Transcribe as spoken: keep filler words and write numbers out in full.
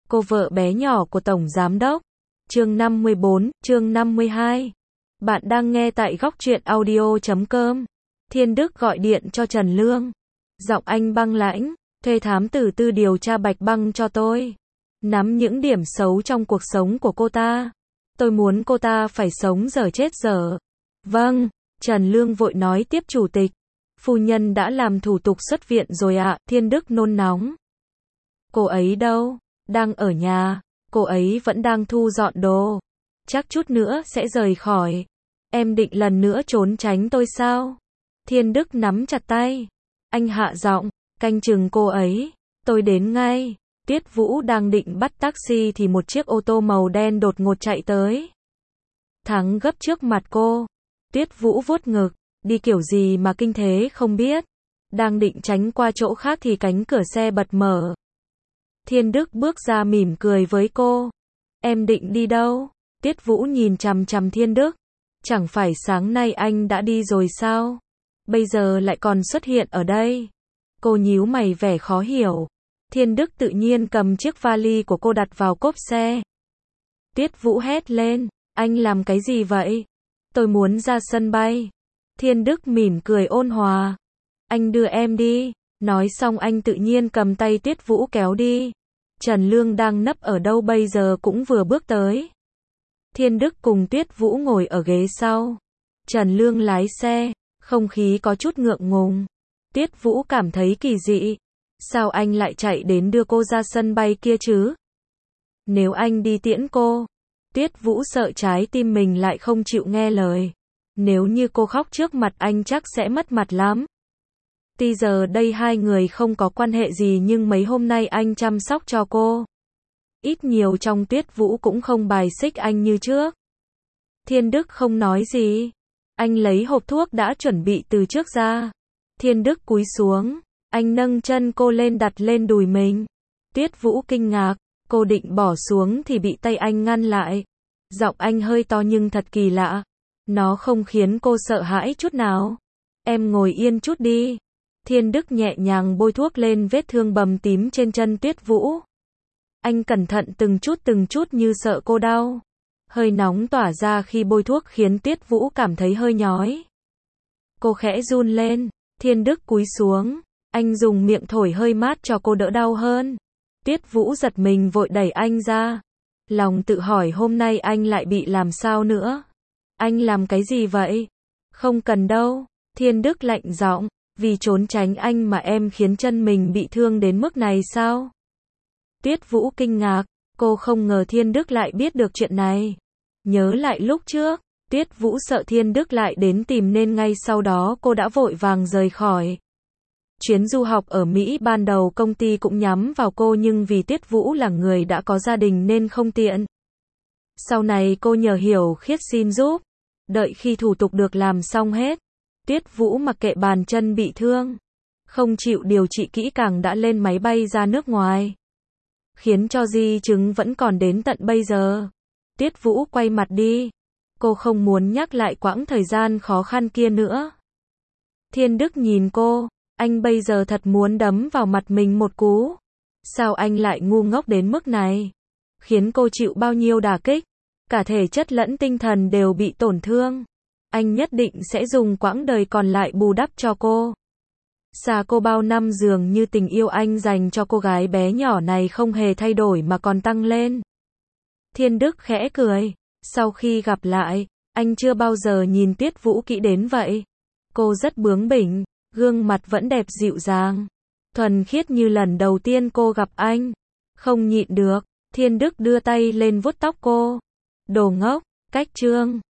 cô vợ bé nhỏ của Tổng Giám Đốc. Chương năm mươi bốn, chương năm mươi hai. Bạn đang nghe tại góc truyện audio chấm com. Thiên Đức gọi điện cho Trần Lương. Giọng anh băng lãnh, thuê thám tử tư điều tra Bạch Băng cho tôi. Nắm những điểm xấu trong cuộc sống của cô ta. Tôi muốn cô ta phải sống dở chết dở. Vâng, Trần Lương vội nói tiếp chủ tịch. Phu nhân đã làm thủ tục xuất viện rồi ạ, Thiên Đức nôn nóng. Cô ấy đâu? Đang ở nhà, cô ấy vẫn đang thu dọn đồ. Chắc chút nữa sẽ rời khỏi. Em định lần nữa trốn tránh tôi sao? Thiên Đức nắm chặt tay. Anh hạ giọng, canh chừng cô ấy. Tôi đến ngay. Tiết Vũ đang định bắt taxi thì một chiếc ô tô màu đen đột ngột chạy tới. Thắng gấp trước mặt cô. Tiết Vũ vuốt ngực, đi kiểu gì mà kinh thế không biết. Đang định tránh qua chỗ khác thì cánh cửa xe bật mở. Thiên Đức bước ra mỉm cười với cô. Em định đi đâu? Tiết Vũ nhìn chằm chằm Thiên Đức. Chẳng phải sáng nay anh đã đi rồi sao? Bây giờ lại còn xuất hiện ở đây. Cô nhíu mày vẻ khó hiểu. Thiên Đức tự nhiên cầm chiếc vali của cô đặt vào cốp xe. Tiết Vũ hét lên. Anh làm cái gì vậy? Tôi muốn ra sân bay. Thiên Đức mỉm cười ôn hòa. Anh đưa em đi. Nói xong anh tự nhiên cầm tay Tiết Vũ kéo đi. Trần Lương đang nấp ở đâu bây giờ cũng vừa bước tới. Thiên Đức cùng Tiết Vũ ngồi ở ghế sau. Trần Lương lái xe, không khí có chút ngượng ngùng. Tiết Vũ cảm thấy kỳ dị. Sao anh lại chạy đến đưa cô ra sân bay kia chứ? Nếu anh đi tiễn cô. Tiết Vũ sợ trái tim mình lại không chịu nghe lời. Nếu như cô khóc trước mặt anh chắc sẽ mất mặt lắm. Tuy giờ đây hai người không có quan hệ gì nhưng mấy hôm nay anh chăm sóc cho cô. Ít nhiều trong Tiết Vũ cũng không bài xích anh như trước. Thiên Đức không nói gì. Anh lấy hộp thuốc đã chuẩn bị từ trước ra. Thiên Đức cúi xuống. Anh nâng chân cô lên đặt lên đùi mình. Tiết Vũ kinh ngạc. Cô định bỏ xuống thì bị tay anh ngăn lại. Giọng anh hơi to nhưng thật kỳ lạ. Nó không khiến cô sợ hãi chút nào. Em ngồi yên chút đi. Thiên Đức nhẹ nhàng bôi thuốc lên vết thương bầm tím trên chân Tiết Vũ. Anh cẩn thận từng chút từng chút như sợ cô đau. Hơi nóng tỏa ra khi bôi thuốc khiến Tiết Vũ cảm thấy hơi nhói. Cô khẽ run lên. Thiên Đức cúi xuống. Anh dùng miệng thổi hơi mát cho cô đỡ đau hơn. Tiết Vũ giật mình vội đẩy anh ra. Lòng tự hỏi hôm nay anh lại bị làm sao nữa. Anh làm cái gì vậy? Không cần đâu. Thiên Đức lạnh giọng. Vì trốn tránh anh mà em khiến chân mình bị thương đến mức này sao? Tiết Vũ kinh ngạc. Cô không ngờ Thiên Đức lại biết được chuyện này. Nhớ lại lúc trước. Tiết Vũ sợ Thiên Đức lại đến tìm nên ngay sau đó cô đã vội vàng rời khỏi. Chuyến du học ở Mỹ ban đầu công ty cũng nhắm vào cô nhưng vì Tiết Vũ là người đã có gia đình nên không tiện. Sau này cô nhờ Hiểu Khiết xin giúp. Đợi khi thủ tục được làm xong hết. Tiết Vũ mặc kệ bàn chân bị thương. Không chịu điều trị kỹ càng đã lên máy bay ra nước ngoài. Khiến cho di chứng vẫn còn đến tận bây giờ. Tiết Vũ quay mặt đi. Cô không muốn nhắc lại quãng thời gian khó khăn kia nữa. Thiên Đức nhìn cô. Anh bây giờ thật muốn đấm vào mặt mình một cú. Sao anh lại ngu ngốc đến mức này? Khiến cô chịu bao nhiêu đả kích. Cả thể chất lẫn tinh thần đều bị tổn thương. Anh nhất định sẽ dùng quãng đời còn lại bù đắp cho cô. Xa cô bao năm dường như tình yêu anh dành cho cô gái bé nhỏ này không hề thay đổi mà còn tăng lên. Thiên Đức khẽ cười. Sau khi gặp lại, anh chưa bao giờ nhìn Tiết Vũ kỹ đến vậy. Cô rất bướng bỉnh, gương mặt vẫn đẹp dịu dàng. Thuần khiết như lần đầu tiên cô gặp anh. Không nhịn được, Thiên Đức đưa tay lên vuốt tóc cô. Đồ ngốc, cách trương.